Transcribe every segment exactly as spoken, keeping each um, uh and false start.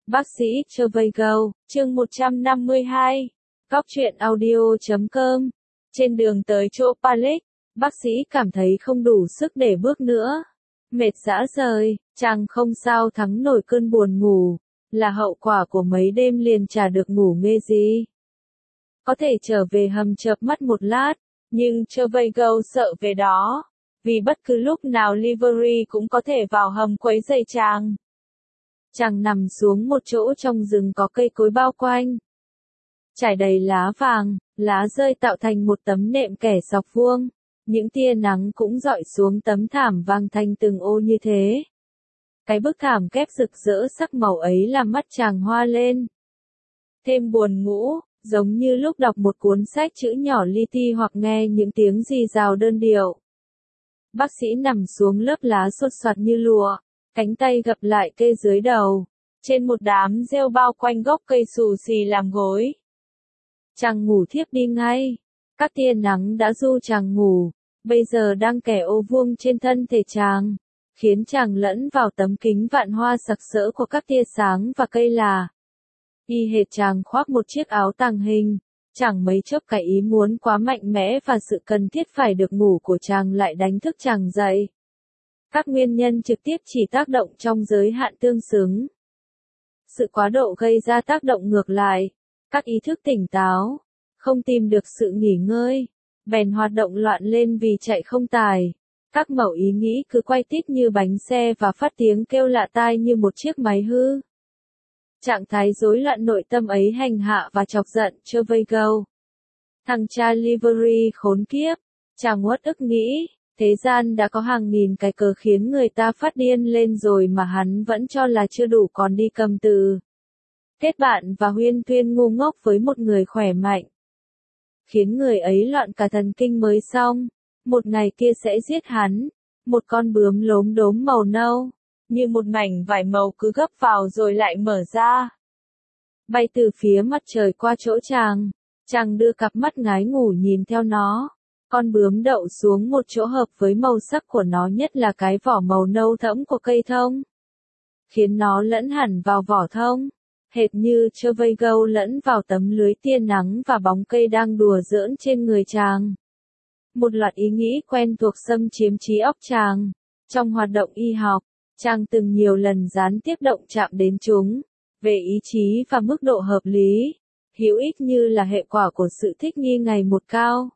Bác sĩ Travago, chương một trăm năm mươi hai. Góc truyện audio chấm com. Trên đường tới chỗ Palik, bác sĩ cảm thấy không đủ sức để bước nữa. Mệt rã rời, chàng không sao thắng nổi cơn buồn ngủ, là hậu quả của mấy đêm liền chả được ngủ nghê gì. Có thể trở về hầm chợp mắt một lát, nhưng Travago sợ về đó, vì bất cứ lúc nào Livery cũng có thể vào hầm quấy rầy chàng. Chàng nằm xuống một chỗ trong rừng có cây cối bao quanh. Trải đầy lá vàng, lá rơi tạo thành một tấm nệm kẻ dọc vuông. Những tia nắng cũng dọi xuống tấm thảm vàng thành từng ô như thế. Cái bức thảm kép rực rỡ sắc màu ấy làm mắt chàng hoa lên. Thêm buồn ngủ, giống như lúc đọc một cuốn sách chữ nhỏ li ti hoặc nghe những tiếng rì rào đơn điệu. Bác sĩ nằm xuống lớp lá xột xoạt như lụa. Cánh tay gập lại kê dưới đầu, trên một đám rêu bao quanh gốc cây xù xì làm gối. Chàng ngủ thiếp đi ngay, các tia nắng đã du chàng ngủ, bây giờ đang kẻ ô vuông trên thân thể chàng, khiến chàng lẫn vào tấm kính vạn hoa sặc sỡ của các tia sáng và cây là. Y hệt chàng khoác một chiếc áo tàng hình, chẳng mấy chốc cái ý muốn quá mạnh mẽ và sự cần thiết phải được ngủ của chàng lại đánh thức chàng dậy. Các nguyên nhân trực tiếp chỉ tác động trong giới hạn tương xứng. Sự quá độ gây ra tác động ngược lại. Các ý thức tỉnh táo, không tìm được sự nghỉ ngơi, bèn hoạt động loạn lên vì chạy không tài. Các mẩu ý nghĩ cứ quay tít như bánh xe và phát tiếng kêu lạ tai như một chiếc máy hư. Trạng thái rối loạn nội tâm ấy hành hạ và chọc giận Travago. Thằng cha Livery khốn kiếp, chàng uất ức nghĩ. Thế gian đã có hàng nghìn cái cớ khiến người ta phát điên lên rồi mà hắn vẫn cho là chưa đủ còn đi cầm từ. Kết bạn và huyên thuyên ngu ngốc với một người khỏe mạnh. Khiến người ấy loạn cả thần kinh mới xong. Một ngày kia sẽ giết hắn. Một con bướm lốm đốm màu nâu. Như một mảnh vải màu cứ gấp vào rồi lại mở ra. Bay từ phía mặt trời qua chỗ chàng. Chàng đưa cặp mắt ngái ngủ nhìn theo nó. Con bướm đậu xuống một chỗ hợp với màu sắc của nó nhất là cái vỏ màu nâu thẫm của cây thông. Khiến nó lẫn hẳn vào vỏ thông. Hệt như Travago lẫn vào tấm lưới tia nắng và bóng cây đang đùa giỡn trên người chàng. Một loạt ý nghĩ quen thuộc xâm chiếm trí óc chàng. Trong hoạt động y học, chàng từng nhiều lần gián tiếp động chạm đến chúng. Về ý chí và mức độ hợp lý. Hữu ích như là hệ quả của sự thích nghi ngày một cao.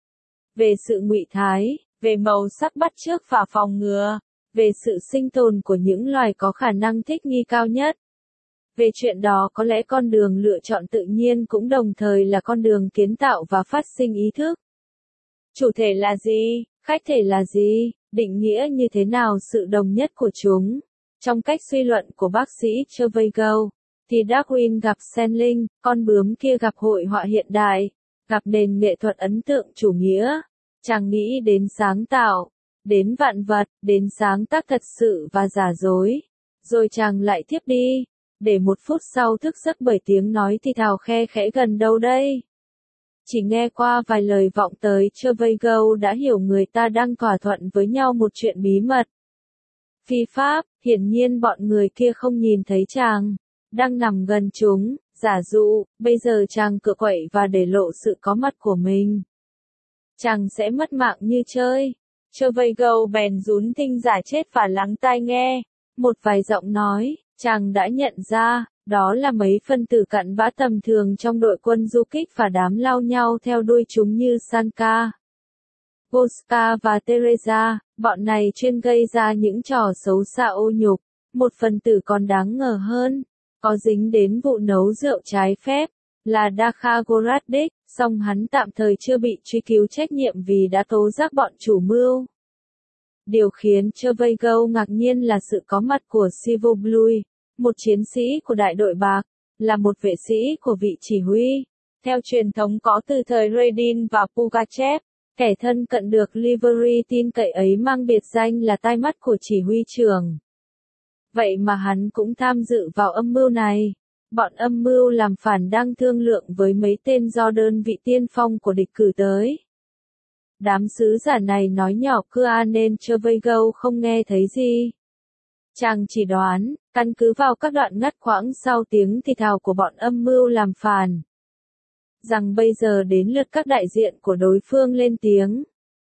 Về sự ngụy thái, về màu sắc bắt chước và phòng ngừa, về sự sinh tồn của những loài có khả năng thích nghi cao nhất. Về chuyện đó có lẽ con đường lựa chọn tự nhiên cũng đồng thời là con đường kiến tạo và phát sinh ý thức. Chủ thể là gì? Khách thể là gì? Định nghĩa như thế nào sự đồng nhất của chúng? Trong cách suy luận của bác sĩ Travago, thì Darwin gặp Sandling, con bướm kia gặp hội họa hiện đại. Gặp nền nghệ thuật ấn tượng chủ nghĩa, chàng nghĩ đến sáng tạo, đến vạn vật, đến sáng tác thật sự và giả dối, rồi chàng lại thiếp đi, để một phút sau thức giấc bởi tiếng nói thì thào khe khẽ gần đâu đây. Chỉ nghe qua vài lời vọng tới Travago đã hiểu người ta đang thỏa thuận với nhau một chuyện bí mật. Phi pháp, hiển nhiên bọn người kia không nhìn thấy chàng, đang nằm gần chúng. Giả dụ, bây giờ chàng cựa quậy và để lộ sự có mặt của mình. Chàng sẽ mất mạng như chơi. Travago bèn rún thinh giả chết và lắng tai nghe. Một vài giọng nói, chàng đã nhận ra, đó là mấy phân tử cặn bã tầm thường trong đội quân du kích và đám lao nhau theo đuôi chúng như Sanka, Goska và Teresa. Bọn này chuyên gây ra những trò xấu xa ô nhục. Một phần tử còn đáng ngờ hơn. Có dính đến vụ nấu rượu trái phép, là Dakha Goradik, song hắn tạm thời chưa bị truy cứu trách nhiệm vì đã tố giác bọn chủ mưu. Điều khiến Travago ngạc nhiên là sự có mặt của Sivoblui, một chiến sĩ của đại đội bạc, là một vệ sĩ của vị chỉ huy. Theo truyền thống có từ thời Redin và Pugachev, kẻ thân cận được Livery tin cậy ấy mang biệt danh là tai mắt của chỉ huy trưởng. Vậy mà hắn cũng tham dự vào âm mưu này. Bọn âm mưu làm phản đang thương lượng với mấy tên do đơn vị tiên phong của địch cử tới. Đám sứ giả này nói nhỏ cưa nên Travago không nghe thấy gì. Chàng chỉ đoán, căn cứ vào các đoạn ngắt quãng sau tiếng thì thào của bọn âm mưu làm phản, rằng bây giờ đến lượt các đại diện của đối phương lên tiếng.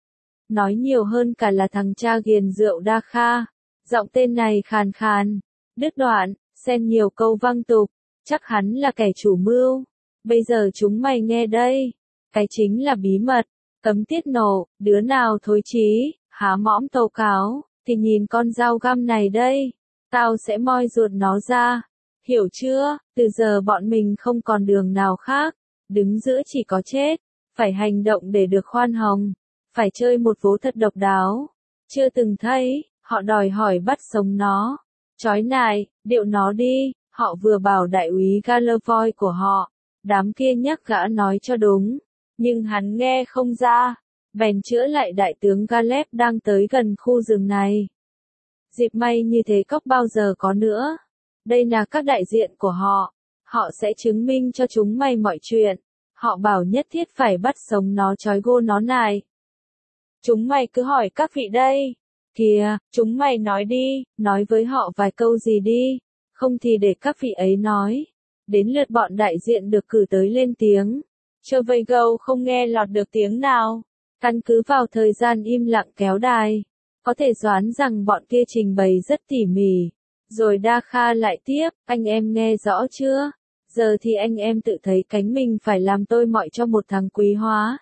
Nói nhiều hơn cả là thằng cha ghiền rượu Đa Kha, giọng tên này khàn khàn, đứt đoạn, xen nhiều câu văng tục, chắc hắn là kẻ chủ mưu. Bây giờ chúng mày nghe đây, cái chính là bí mật, cấm tiết nổ, đứa nào thối chí, há mõm tố cáo, thì nhìn con dao găm này đây, tao sẽ moi ruột nó ra, hiểu chưa, từ giờ bọn mình không còn đường nào khác, đứng giữa chỉ có chết, phải hành động để được khoan hồng, phải chơi một vố thật độc đáo, chưa từng thấy, họ đòi hỏi bắt sống nó, trói nài, điệu nó đi, họ vừa bảo đại úy Gallavoy của họ, đám kia nhắc gã nói cho đúng, nhưng hắn nghe không ra, bèn chữa lại đại tướng Galep đang tới gần khu rừng này. Dịp may như thế cóc bao giờ có nữa, đây là các đại diện của họ, họ sẽ chứng minh cho chúng mày mọi chuyện, họ bảo nhất thiết phải bắt sống nó trói gô nó này. Chúng mày cứ hỏi các vị đây, kìa, chúng mày nói đi, nói với họ vài câu gì đi, không thì để các vị ấy nói. Đến lượt bọn đại diện được cử tới lên tiếng. Chervaygo không nghe lọt được tiếng nào. Căn cứ vào thời gian im lặng kéo dài, có thể đoán rằng bọn kia trình bày rất tỉ mỉ. Rồi Đa Kha lại tiếp, anh em nghe rõ chưa? Giờ thì anh em tự thấy cánh mình phải làm tôi mọi cho một thằng quý hóa.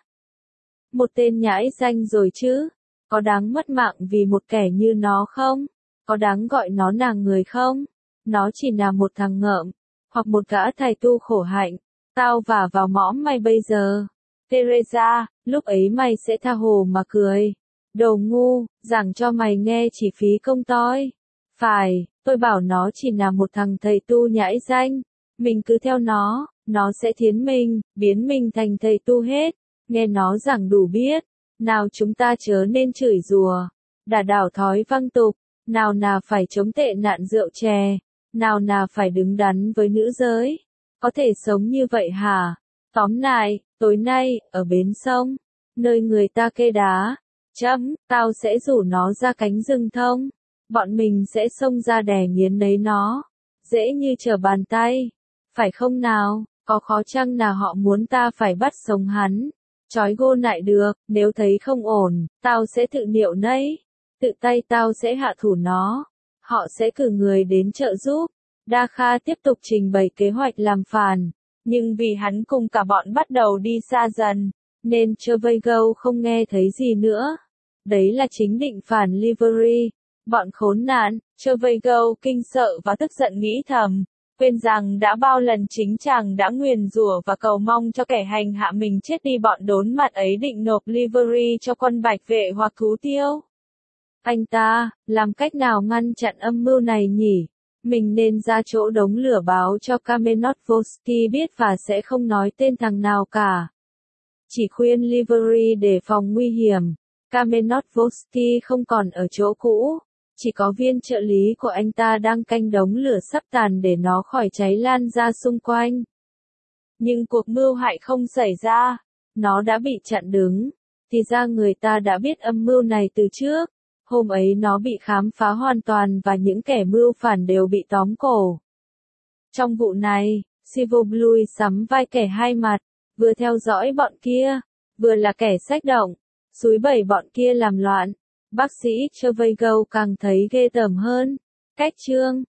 Một tên nhãi danh rồi chứ, có đáng mất mạng vì một kẻ như nó không? Có đáng gọi nó là người không? Nó chỉ là một thằng ngợm, hoặc một gã thầy tu khổ hạnh, tao vả vào mõm mày bây giờ. Teresa, lúc ấy mày sẽ tha hồ mà cười. Đồ ngu, giảng cho mày nghe chỉ phí công toi. Phải, tôi bảo nó chỉ là một thằng thầy tu nhãi danh, mình cứ theo nó, nó sẽ thiến mình, biến mình thành thầy tu hết. Nghe nó giảng đủ biết, nào chúng ta chớ nên chửi rủa, đả đảo thói văng tục, nào là phải chống tệ nạn rượu chè, nào là phải đứng đắn với nữ giới. Có thể sống như vậy hả? Tóm lại, tối nay, ở bến sông, nơi người ta kê đá, chấm, tao sẽ rủ nó ra cánh rừng thông, bọn mình sẽ xông ra đè nghiến lấy nó, dễ như trở bàn tay, phải không nào? Có khó chăng là họ muốn ta phải bắt sống hắn, trói gô lại được, nếu thấy không ổn, tao sẽ tự niệu nấy, tự tay tao sẽ hạ thủ nó, họ sẽ cử người đến trợ giúp. Đa Kha tiếp tục trình bày kế hoạch làm phản, nhưng vì hắn cùng cả bọn bắt đầu đi xa dần, nên Chervaygo không nghe thấy gì nữa. Đấy là chính định phản Livery, bọn khốn nạn. Chervaygo kinh sợ và tức giận nghĩ thầm, quên rằng đã bao lần chính chàng đã nguyền rủa và cầu mong cho kẻ hành hạ mình chết đi, bọn đốn mặt ấy định nộp Livery cho quân bạch vệ hoặc thú tiêu. Anh ta, làm cách nào ngăn chặn âm mưu này nhỉ? Mình nên ra chỗ đống lửa báo cho Kamenetvosky biết và sẽ không nói tên thằng nào cả. Chỉ khuyên Livery đề phòng nguy hiểm. Kamenetvosky không còn ở chỗ cũ, chỉ có viên trợ lý của anh ta đang canh đống lửa sắp tàn để nó khỏi cháy lan ra xung quanh. Nhưng cuộc mưu hại không xảy ra, nó đã bị chặn đứng. Thì ra người ta đã biết âm mưu này từ trước. Hôm ấy nó bị khám phá hoàn toàn và những kẻ mưu phản đều bị tóm cổ. Trong vụ này, Silverblue sắm vai kẻ hai mặt, vừa theo dõi bọn kia, vừa là kẻ xách động, xúi bẩy bọn kia làm loạn. Bác sĩ Chervaygo càng thấy ghê tởm hơn. Cách chương